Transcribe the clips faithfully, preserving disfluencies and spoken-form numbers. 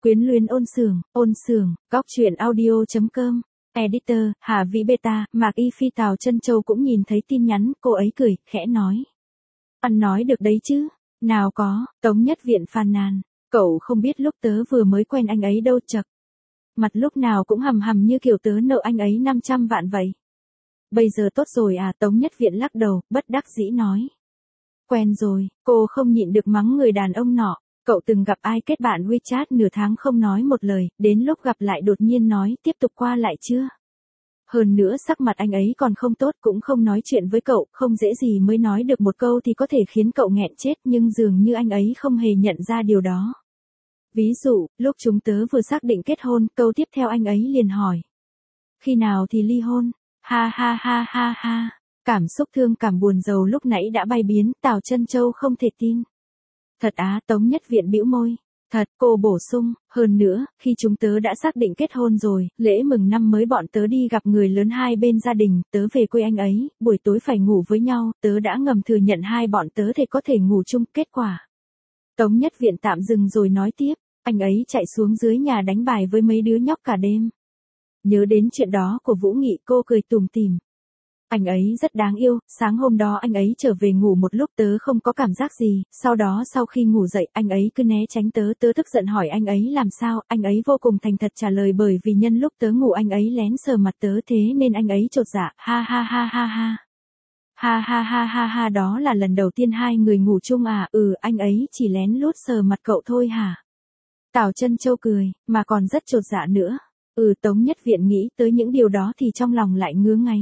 Quyến luyến ôn sường, ôn sường, góc truyện audio.com, editor, Hà Vĩ Beta, Mạc Y Phi Tào Chân Châu cũng nhìn thấy tin nhắn, cô ấy cười, khẽ nói. Ăn nói được đấy chứ, nào có, Tống Nhất Viện phàn nàn, cậu không biết lúc tớ vừa mới quen anh ấy đâu chậc. Mặt lúc nào cũng hầm hầm như kiểu tớ nợ anh ấy năm trăm vạn vậy. Bây giờ tốt rồi à, Tống Nhất Viện lắc đầu, bất đắc dĩ nói. Quen rồi, cô không nhịn được mắng người đàn ông nọ. Cậu từng gặp ai kết bạn WeChat nửa tháng không nói một lời, đến lúc gặp lại đột nhiên nói tiếp tục qua lại chưa? Hơn nữa sắc mặt anh ấy còn không tốt cũng không nói chuyện với cậu, không dễ gì mới nói được một câu thì có thể khiến cậu nghẹn chết nhưng dường như anh ấy không hề nhận ra điều đó. Ví dụ, lúc chúng tớ vừa xác định kết hôn, câu tiếp theo anh ấy liền hỏi. Khi nào thì ly hôn? Ha ha ha ha ha. Cảm xúc thương cảm buồn rầu lúc nãy đã bay biến, Tào Chân Châu không thể tin. Thật á, Tống Nhất Viện bĩu môi. Thật, cô bổ sung, hơn nữa, khi chúng tớ đã xác định kết hôn rồi, lễ mừng năm mới bọn tớ đi gặp người lớn hai bên gia đình, tớ về quê anh ấy, buổi tối phải ngủ với nhau, tớ đã ngầm thừa nhận hai bọn tớ thể có thể ngủ chung, kết quả. Tống Nhất Viện tạm dừng rồi nói tiếp, anh ấy chạy xuống dưới nhà đánh bài với mấy đứa nhóc cả đêm. Nhớ đến chuyện đó của Vũ Nghị, cô cười tủm tỉm. Anh ấy rất đáng yêu, sáng hôm đó anh ấy trở về ngủ một lúc tớ không có cảm giác gì, sau đó sau khi ngủ dậy anh ấy cứ né tránh tớ, tớ tức giận hỏi anh ấy làm sao, anh ấy vô cùng thành thật trả lời bởi vì nhân lúc tớ ngủ anh ấy lén sờ mặt tớ thế nên anh ấy chột dạ, ha ha ha ha ha. Ha ha ha ha ha, đó là lần đầu tiên hai người ngủ chung à, ừ anh ấy chỉ lén lút sờ mặt cậu thôi hả? Tào Chân Châu cười, mà còn rất chột dạ nữa. Ừ, Tống Nhất Viện nghĩ tới những điều đó thì trong lòng lại ngứa ngáy.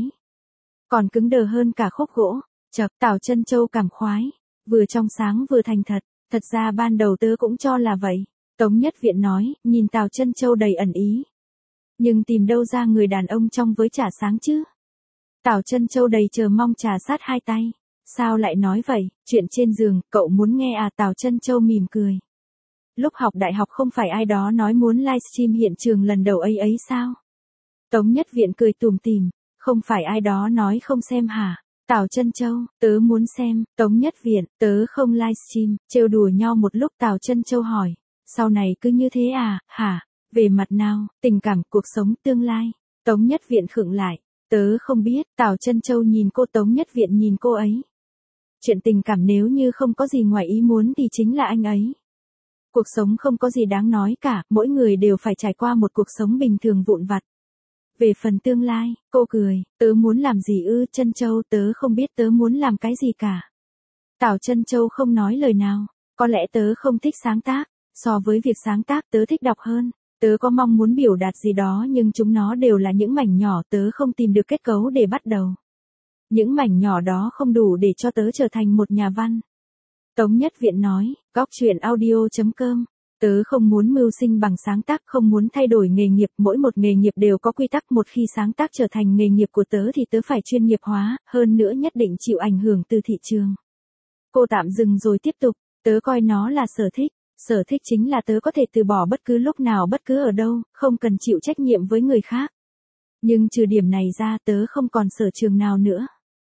Còn cứng đờ hơn cả khúc gỗ. Chậc, Tào Chân Châu cảm khoái, vừa trong sáng vừa thành thật, thật ra ban đầu tớ cũng cho là vậy. Tống Nhất Viện nói, nhìn Tào Chân Châu đầy ẩn ý. Nhưng tìm đâu ra người đàn ông trong với trà sáng chứ? Tào Chân Châu đầy chờ mong trà sát hai tay. Sao lại nói vậy, chuyện trên giường, cậu muốn nghe à? Tào Chân Châu mỉm cười. Lúc học đại học không phải ai đó nói muốn livestream hiện trường lần đầu ấy ấy sao? Tống Nhất Viện cười tủm tỉm. Không phải ai đó nói không xem hả? Tào Chân Châu, tớ muốn xem. Tống Nhất Viện, tớ không livestream. Trêu đùa nhau một lúc Tào Chân Châu hỏi. Sau này cứ như thế à, hả? Về mặt nào, tình cảm, cuộc sống, tương lai. Tống Nhất Viện khựng lại. Tớ không biết. Tào Chân Châu nhìn cô, Tống Nhất Viện nhìn cô ấy. Chuyện tình cảm nếu như không có gì ngoài ý muốn thì chính là anh ấy. Cuộc sống không có gì đáng nói cả, mỗi người đều phải trải qua một cuộc sống bình thường vụn vặt. Về phần tương lai, cô cười, tớ muốn làm gì ư? Chân Châu, tớ không biết tớ muốn làm cái gì cả. Tào Chân Châu không nói lời nào, có lẽ tớ không thích sáng tác, so với việc sáng tác tớ thích đọc hơn. Tớ có mong muốn biểu đạt gì đó nhưng chúng nó đều là những mảnh nhỏ, tớ không tìm được kết cấu để bắt đầu. Những mảnh nhỏ đó không đủ để cho tớ trở thành một nhà văn. Tống Nhất Viện nói, góc truyện audio.com. Tớ không muốn mưu sinh bằng sáng tác, không muốn thay đổi nghề nghiệp, mỗi một nghề nghiệp đều có quy tắc, một khi sáng tác trở thành nghề nghiệp của tớ thì tớ phải chuyên nghiệp hóa, hơn nữa nhất định chịu ảnh hưởng từ thị trường. Cô tạm dừng rồi tiếp tục, tớ coi nó là sở thích, sở thích chính là tớ có thể từ bỏ bất cứ lúc nào bất cứ ở đâu, không cần chịu trách nhiệm với người khác. Nhưng trừ điểm này ra tớ không còn sở trường nào nữa.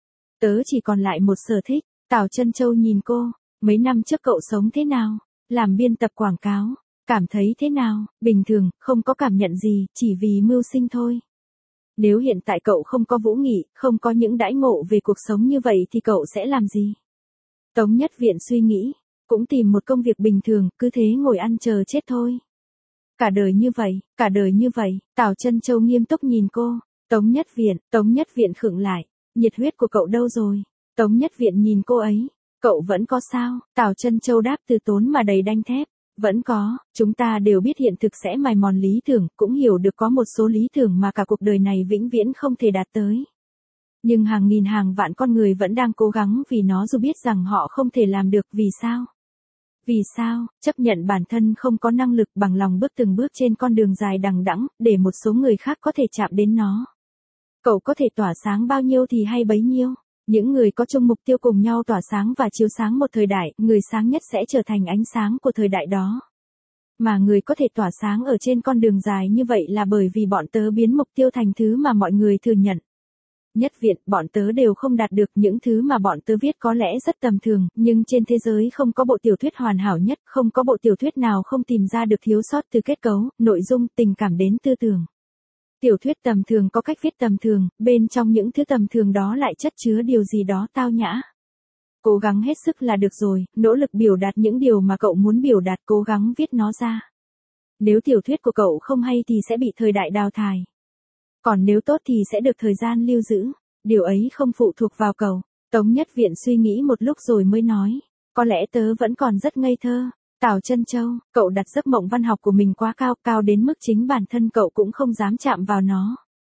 Tớ chỉ còn lại một sở thích. Tào Chân Châu nhìn cô, mấy năm trước cậu sống thế nào? Làm biên tập quảng cáo, cảm thấy thế nào? Bình thường, không có cảm nhận gì, chỉ vì mưu sinh thôi. Nếu hiện tại cậu không có Vũ Nghị, không có những đãi ngộ về cuộc sống như vậy thì cậu sẽ làm gì? Tống Nhất Viện suy nghĩ, cũng tìm một công việc bình thường, cứ thế ngồi ăn chờ chết thôi. Cả đời như vậy, cả đời như vậy, Tào Chân Châu nghiêm túc nhìn cô. Tống Nhất Viện, Tống Nhất Viện khựng lại, nhiệt huyết của cậu đâu rồi? Tống Nhất Viện nhìn cô ấy. Cậu vẫn có sao? Tào Chân Châu đáp từ tốn mà đầy đanh thép. Vẫn có, chúng ta đều biết hiện thực sẽ mài mòn lý tưởng, cũng hiểu được có một số lý tưởng mà cả cuộc đời này vĩnh viễn không thể đạt tới. Nhưng hàng nghìn hàng vạn con người vẫn đang cố gắng vì nó dù biết rằng họ không thể làm được, vì sao? Vì sao? Chấp nhận bản thân không có năng lực, bằng lòng bước từng bước trên con đường dài đằng đẵng, để một số người khác có thể chạm đến nó. Cậu có thể tỏa sáng bao nhiêu thì hay bấy nhiêu. Những người có chung mục tiêu cùng nhau tỏa sáng và chiếu sáng một thời đại, người sáng nhất sẽ trở thành ánh sáng của thời đại đó. Mà người có thể tỏa sáng ở trên con đường dài như vậy là bởi vì bọn tớ biến mục tiêu thành thứ mà mọi người thừa nhận. Nhất Viện, bọn tớ đều không đạt được những thứ mà bọn tớ viết có lẽ rất tầm thường, nhưng trên thế giới không có bộ tiểu thuyết hoàn hảo nhất, không có bộ tiểu thuyết nào không tìm ra được thiếu sót từ kết cấu, nội dung, tình cảm đến tư tưởng. Tiểu thuyết tầm thường có cách viết tầm thường, bên trong những thứ tầm thường đó lại chất chứa điều gì đó tao nhã. Cố gắng hết sức là được rồi, nỗ lực biểu đạt những điều mà cậu muốn biểu đạt, cố gắng viết nó ra. Nếu tiểu thuyết của cậu không hay thì sẽ bị thời đại đào thải. Còn nếu tốt thì sẽ được thời gian lưu giữ. Điều ấy không phụ thuộc vào cậu. Tống Nhất Viện suy nghĩ một lúc rồi mới nói. Có lẽ tớ vẫn còn rất ngây thơ. Tào Trân Châu, cậu đặt giấc mộng văn học của mình quá cao, cao đến mức chính bản thân cậu cũng không dám chạm vào nó.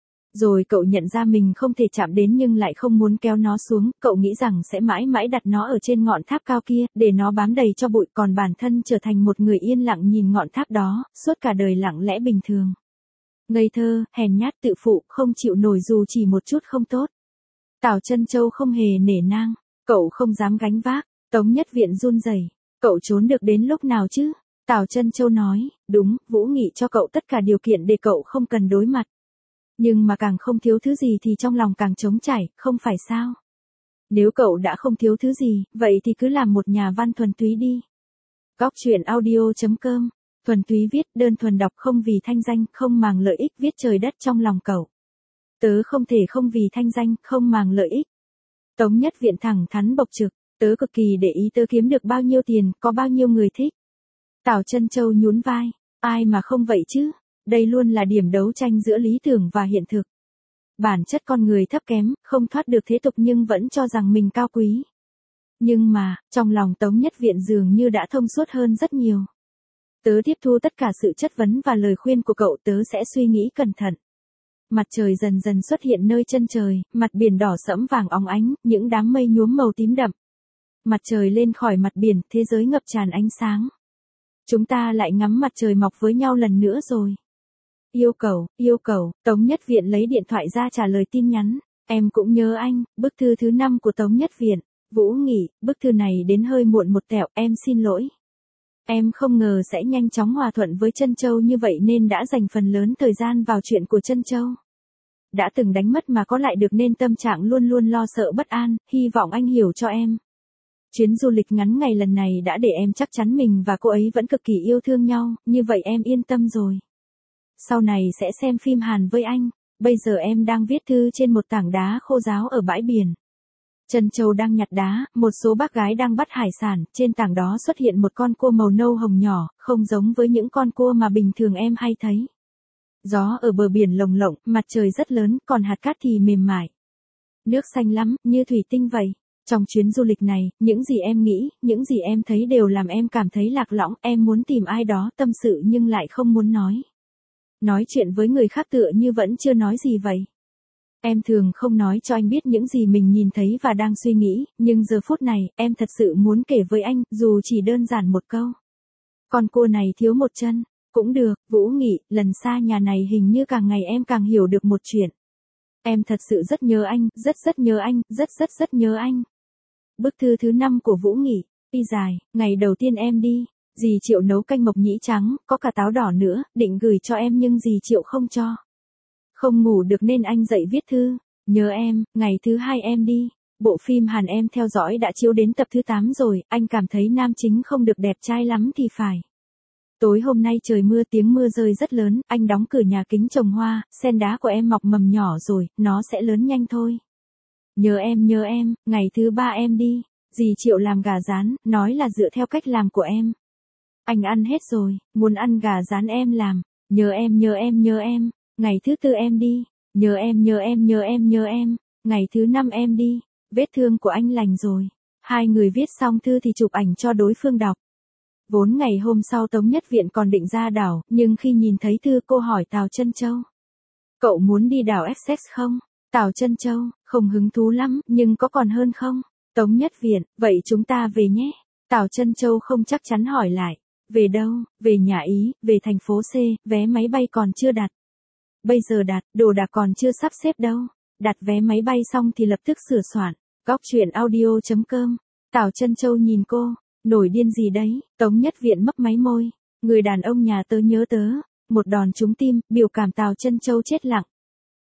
Rồi cậu nhận ra mình không thể chạm đến nhưng lại không muốn kéo nó xuống, cậu nghĩ rằng sẽ mãi mãi đặt nó ở trên ngọn tháp cao kia, để nó bám đầy cho bụi, còn bản thân trở thành một người yên lặng nhìn ngọn tháp đó, suốt cả đời lặng lẽ bình thường. Ngây thơ, hèn nhát tự phụ, không chịu nổi dù chỉ một chút không tốt. Tào Trân Châu không hề nể nang, cậu không dám gánh vác. Tống Nhất Viện run rẩy, cậu trốn được đến lúc nào chứ? Tào Trân Châu nói, đúng, Vũ Nghị cho cậu tất cả điều kiện để cậu không cần đối mặt. Nhưng mà càng không thiếu thứ gì thì trong lòng càng trống trải, không phải sao? Nếu cậu đã không thiếu thứ gì, vậy thì cứ làm một nhà văn thuần túy đi. Góc truyện audio chấm com, thuần túy viết, đơn thuần đọc, không vì thanh danh, không màng lợi ích, viết trời đất trong lòng cậu. Tớ không thể không vì thanh danh, không màng lợi ích. Tống Nhất Viện thẳng thắn bộc trực, tớ cực kỳ để ý tớ kiếm được bao nhiêu tiền, có bao nhiêu người thích. Tào Trân Châu nhún vai, ai mà không vậy chứ, đây luôn là điểm đấu tranh giữa lý tưởng và hiện thực. Bản chất con người thấp kém, không thoát được thế tục nhưng vẫn cho rằng mình cao quý. Nhưng mà, trong lòng Tống Nhất Viện dường như đã thông suốt hơn rất nhiều. Tớ tiếp thu tất cả sự chất vấn và lời khuyên của cậu, tớ sẽ suy nghĩ cẩn thận. Mặt trời dần dần xuất hiện nơi chân trời, mặt biển đỏ sẫm vàng óng ánh, những đám mây nhuốm màu tím đậm. Mặt trời lên khỏi mặt biển, thế giới ngập tràn ánh sáng. Chúng ta lại ngắm mặt trời mọc với nhau lần nữa rồi. Yêu cầu, yêu cầu, Tống Nhất Viện lấy điện thoại ra trả lời tin nhắn. Em cũng nhớ anh, bức thư thứ năm của Tống Nhất Viện. Vũ Nghị, bức thư này đến hơi muộn một tẹo, em xin lỗi. Em không ngờ sẽ nhanh chóng hòa thuận với Trân Châu như vậy nên đã dành phần lớn thời gian vào chuyện của Trân Châu. Đã từng đánh mất mà có lại được nên tâm trạng luôn luôn lo sợ bất an, hy vọng anh hiểu cho em. Chuyến du lịch ngắn ngày lần này đã để em chắc chắn mình và cô ấy vẫn cực kỳ yêu thương nhau, như vậy em yên tâm rồi. Sau này sẽ xem phim Hàn với anh, bây giờ em đang viết thư trên một tảng đá khô ráo ở bãi biển. Trân Châu đang nhặt đá, một số bác gái đang bắt hải sản, trên tảng đó xuất hiện một con cua màu nâu hồng nhỏ, không giống với những con cua mà bình thường em hay thấy. Gió ở bờ biển lồng lộng, mặt trời rất lớn, còn hạt cát thì mềm mại. Nước xanh lắm, như thủy tinh vậy. Trong chuyến du lịch này, những gì em nghĩ, những gì em thấy đều làm em cảm thấy lạc lõng, em muốn tìm ai đó tâm sự nhưng lại không muốn nói. Nói chuyện với người khác tựa như vẫn chưa nói gì vậy. Em thường không nói cho anh biết những gì mình nhìn thấy và đang suy nghĩ, nhưng giờ phút này, em thật sự muốn kể với anh, dù chỉ đơn giản một câu. Con cua này thiếu một chân. Cũng được, Vũ Nghị, lần xa nhà này hình như càng ngày em càng hiểu được một chuyện. Em thật sự rất nhớ anh, rất rất nhớ anh, rất rất rất nhớ anh. Bức thư thứ năm của Vũ Nghị, y dài, ngày đầu tiên em đi, dì Triệu nấu canh mộc nhĩ trắng, có cả táo đỏ nữa, định gửi cho em nhưng dì Triệu không cho. Không ngủ được nên anh dậy viết thư, nhớ em, ngày thứ hai em đi. Bộ phim Hàn em theo dõi đã chiếu đến tập thứ tám rồi, anh cảm thấy nam chính không được đẹp trai lắm thì phải. Tối hôm nay trời mưa, tiếng mưa rơi rất lớn, anh đóng cửa nhà kính trồng hoa, sen đá của em mọc mầm nhỏ rồi, nó sẽ lớn nhanh thôi. Nhớ em nhớ em, ngày thứ ba em đi, dì Triệu làm gà rán, nói là dựa theo cách làm của em. Anh ăn hết rồi, muốn ăn gà rán em làm, nhớ em nhớ em nhớ em, ngày thứ tư em đi, nhớ em nhớ em nhớ em nhớ em, ngày thứ năm em đi, vết thương của anh lành rồi. Hai người viết xong thư thì chụp ảnh cho đối phương đọc. Vốn ngày hôm sau Tống Nhất Viện còn định ra đảo, nhưng khi nhìn thấy thư cô hỏi Tào Trân Châu. Cậu muốn đi đảo Essex không? Tào Trân Châu, không hứng thú lắm, nhưng có còn hơn không? Tống Nhất Viện, vậy chúng ta về nhé. Tào Trân Châu không chắc chắn hỏi lại. Về đâu? Về nhà Ý, về thành phố C, vé máy bay còn chưa đặt. Bây giờ đặt, đồ đạc còn chưa sắp xếp đâu. Đặt vé máy bay xong thì lập tức sửa soạn. Góc truyện audio chấm com. Tào Trân Châu nhìn cô. Nổi điên gì đấy, Tống Nhất Viện mấp máy môi. Người đàn ông nhà tớ nhớ tớ. Một đòn trúng tim, biểu cảm Tào Trân Châu chết lặng.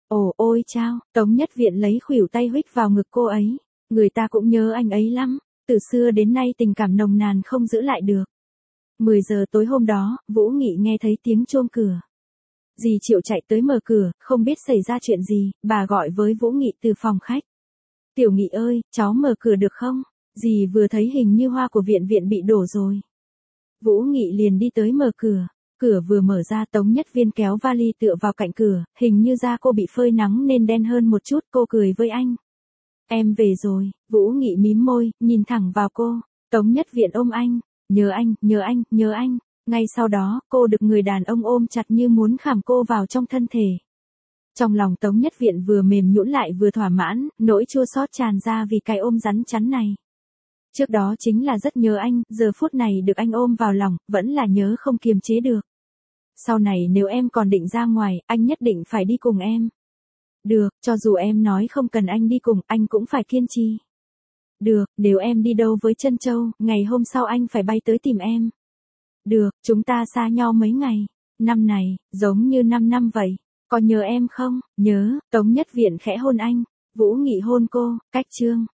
Ồ ôi chao, Tống Nhất Viện lấy khuỷu tay huých vào ngực cô ấy. Người ta cũng nhớ anh ấy lắm, từ xưa đến nay tình cảm nồng nàn không giữ lại được. mười giờ tối hôm đó, Vũ Nghị nghe thấy tiếng chuông cửa. Dì Triệu chạy tới mở cửa, không biết xảy ra chuyện gì, bà gọi với Vũ Nghị từ phòng khách. Tiểu Nghị ơi, cháu mở cửa được không? Dì vừa thấy hình như hoa của viện viện bị đổ rồi. Vũ Nghị liền đi tới mở cửa. Cửa vừa mở ra Tống Nhất Viên kéo vali tựa vào cạnh cửa, hình như da cô bị phơi nắng nên đen hơn một chút, cô cười với anh. Em về rồi, Vũ Nghị mím môi, nhìn thẳng vào cô. Tống Nhất Viện ôm anh, nhớ anh, nhớ anh, nhớ anh. Ngay sau đó, cô được người đàn ông ôm chặt như muốn khảm cô vào trong thân thể. Trong lòng Tống Nhất Viện vừa mềm nhũn lại vừa thỏa mãn, nỗi chua xót tràn ra vì cái ôm rắn chắn này. Trước đó chính là rất nhớ anh, giờ phút này được anh ôm vào lòng, vẫn là nhớ không kiềm chế được. Sau này nếu em còn định ra ngoài, anh nhất định phải đi cùng em. Được, cho dù em nói không cần anh đi cùng, anh cũng phải kiên trì. Được, nếu em đi đâu với Trân Châu, ngày hôm sau anh phải bay tới tìm em. Được, chúng ta xa nhau mấy ngày. Năm này, giống như năm năm vậy. Có nhớ em không? Nhớ, Tống Nhất Viện khẽ hôn anh. Vũ Nghị hôn cô, cách chương.